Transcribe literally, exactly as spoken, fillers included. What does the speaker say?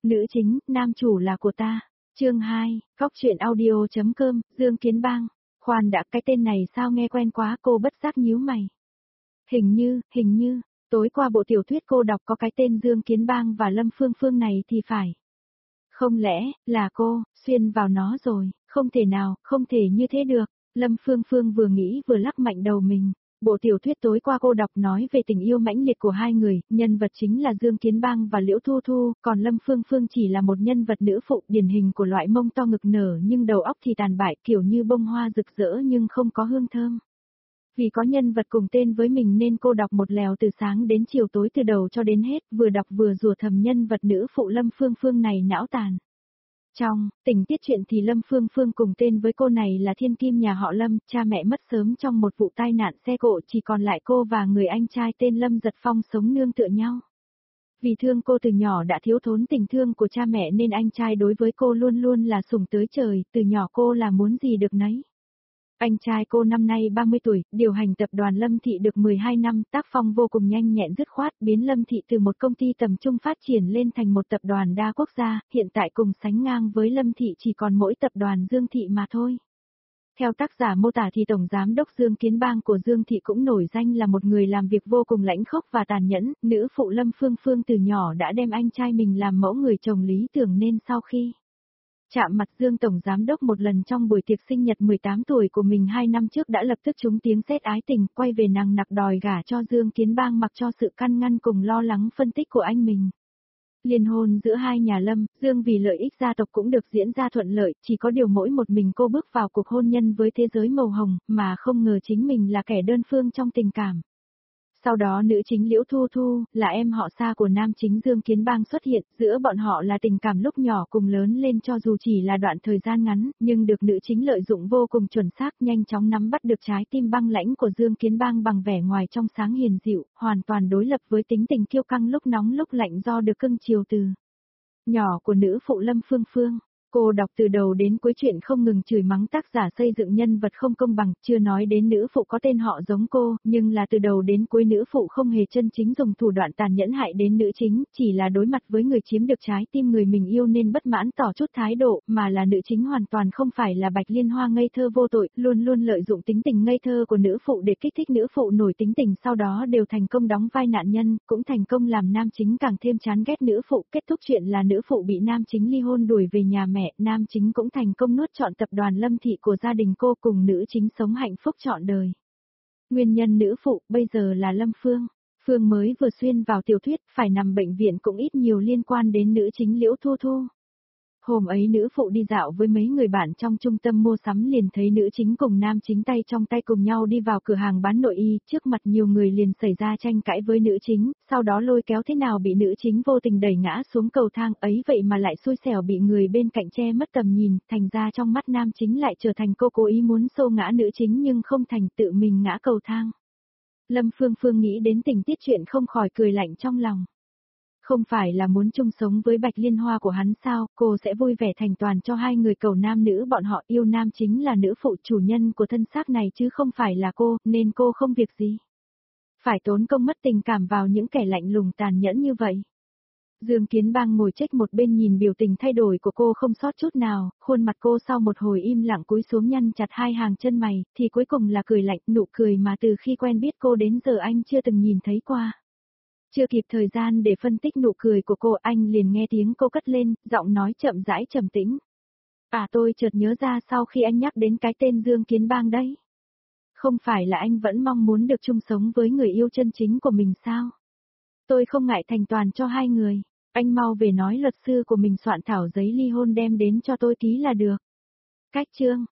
Nữ chính, nam chủ là của ta. Chương hai, Góc truyện audio.com, Dương Kiến Bang. Khoan đã, cái tên này sao nghe quen quá, cô bất giác nhíu mày. Hình như, hình như, tối qua bộ tiểu thuyết cô đọc có cái tên Dương Kiến Bang và Lâm Phương Phương này thì phải. Không lẽ, là cô, xuyên vào nó rồi, không thể nào, không thể như thế được. Lâm Phương Phương vừa nghĩ vừa lắc mạnh đầu mình. Bộ tiểu thuyết tối qua cô đọc nói về tình yêu mãnh liệt của hai người, nhân vật chính là Dương Kiến Bang và Liễu Thu Thu, còn Lâm Phương Phương chỉ là một nhân vật nữ phụ điển hình của loại mông to ngực nở nhưng đầu óc thì tàn bại, kiểu như bông hoa rực rỡ nhưng không có hương thơm. Vì có nhân vật cùng tên với mình nên cô đọc một lèo từ sáng đến chiều tối từ đầu cho đến hết, vừa đọc vừa rủa thầm nhân vật nữ phụ Lâm Phương Phương này não tàn. Trong tình tiết truyện thì Lâm Phương Phương cùng tên với cô này là thiên kim nhà họ Lâm, cha mẹ mất sớm trong một vụ tai nạn xe cộ, chỉ còn lại cô và người anh trai tên Lâm Giật Phong sống nương tựa nhau. Vì thương cô từ nhỏ đã thiếu thốn tình thương của cha mẹ nên anh trai đối với cô luôn luôn là sủng tới trời, từ nhỏ cô là muốn gì được nấy. Anh trai cô năm nay ba mươi tuổi, điều hành tập đoàn Lâm Thị được mười hai năm, tác phong vô cùng nhanh nhẹn dứt khoát, biến Lâm Thị từ một công ty tầm trung phát triển lên thành một tập đoàn đa quốc gia, hiện tại cùng sánh ngang với Lâm Thị chỉ còn mỗi tập đoàn Dương Thị mà thôi. Theo tác giả mô tả thì Tổng Giám đốc Dương Kiến Bang của Dương Thị cũng nổi danh là một người làm việc vô cùng lãnh khốc và tàn nhẫn, nữ phụ Lâm Phương Phương từ nhỏ đã đem anh trai mình làm mẫu người chồng lý tưởng nên sau khi chạm mặt Dương Tổng Giám đốc một lần trong buổi tiệc sinh nhật mười tám tuổi của mình hai năm trước đã lập tức trúng tiếng sét ái tình, quay về nằng nặc đòi gả cho Dương Kiến Bang mặc cho sự căn ngăn cùng lo lắng phân tích của anh mình. Liên hôn giữa hai nhà Lâm, Dương vì lợi ích gia tộc cũng được diễn ra thuận lợi, chỉ có điều mỗi một mình cô bước vào cuộc hôn nhân với thế giới màu hồng, mà không ngờ chính mình là kẻ đơn phương trong tình cảm. Sau đó nữ chính Liễu Thu Thu, là em họ xa của nam chính Dương Kiến Bang xuất hiện, giữa bọn họ là tình cảm lúc nhỏ cùng lớn lên cho dù chỉ là đoạn thời gian ngắn, nhưng được nữ chính lợi dụng vô cùng chuẩn xác, nhanh chóng nắm bắt được trái tim băng lãnh của Dương Kiến Bang bằng vẻ ngoài trong sáng hiền dịu, hoàn toàn đối lập với tính tình kiêu căng lúc nóng lúc lạnh do được cưng chiều từ nhỏ của nữ phụ Lâm Phương Phương. Cô đọc từ đầu đến cuối chuyện không ngừng chửi mắng tác giả xây dựng nhân vật không công bằng, chưa nói đến nữ phụ có tên họ giống cô, nhưng là từ đầu đến cuối nữ phụ không hề chân chính dùng thủ đoạn tàn nhẫn hại đến nữ chính, chỉ là đối mặt với người chiếm được trái tim người mình yêu nên bất mãn tỏ chút thái độ, mà là nữ chính hoàn toàn không phải là Bạch Liên Hoa ngây thơ vô tội, luôn luôn lợi dụng tính tình ngây thơ của nữ phụ để kích thích nữ phụ nổi tính tình, sau đó đều thành công đóng vai nạn nhân, cũng thành công làm nam chính càng thêm chán ghét nữ phụ, kết thúc chuyện là nữ phụ bị nam chính ly hôn đuổi về nhà mẹ. Nam chính cũng thành công nuốt trọn tập đoàn Lâm Thị của gia đình cô cùng nữ chính sống hạnh phúc trọn đời. Nguyên nhân nữ phụ bây giờ là Lâm Phương. Phương mới vừa xuyên vào tiểu thuyết, phải nằm bệnh viện cũng ít nhiều liên quan đến nữ chính Liễu Thu Thu. Hôm ấy nữ phụ đi dạo với mấy người bạn trong trung tâm mua sắm liền thấy nữ chính cùng nam chính tay trong tay cùng nhau đi vào cửa hàng bán nội y, trước mặt nhiều người liền xảy ra tranh cãi với nữ chính, sau đó lôi kéo thế nào bị nữ chính vô tình đẩy ngã xuống cầu thang ấy, vậy mà lại xui xẻo bị người bên cạnh che mất tầm nhìn, thành ra trong mắt nam chính lại trở thành cô cố ý muốn xô ngã nữ chính nhưng không thành, tự mình ngã cầu thang. Lâm Phương Phương nghĩ đến tình tiết chuyện không khỏi cười lạnh trong lòng. Không phải là muốn chung sống với Bạch Liên Hoa của hắn sao, cô sẽ vui vẻ thành toàn cho hai người cầu nam nữ bọn họ, yêu nam chính là nữ phụ chủ nhân của thân xác này chứ không phải là cô, nên cô không việc gì phải tốn công mất tình cảm vào những kẻ lạnh lùng tàn nhẫn như vậy. Dương Kiến Bang ngồi trách một bên nhìn biểu tình thay đổi của cô không sót chút nào, khuôn mặt cô sau một hồi im lặng cúi xuống nhăn chặt hai hàng chân mày, thì cuối cùng là cười lạnh, nụ cười mà từ khi quen biết cô đến giờ anh chưa từng nhìn thấy qua. Chưa kịp thời gian để phân tích nụ cười của cô, anh liền nghe tiếng cô cất lên, giọng nói chậm rãi trầm tĩnh. À, tôi chợt nhớ ra sau khi anh nhắc đến cái tên Dương Kiến Bang đấy. Không phải là anh vẫn mong muốn được chung sống với người yêu chân chính của mình sao? Tôi không ngại thành toàn cho hai người. Anh mau về nói luật sư của mình soạn thảo giấy ly hôn đem đến cho tôi ký là được. Cách chương,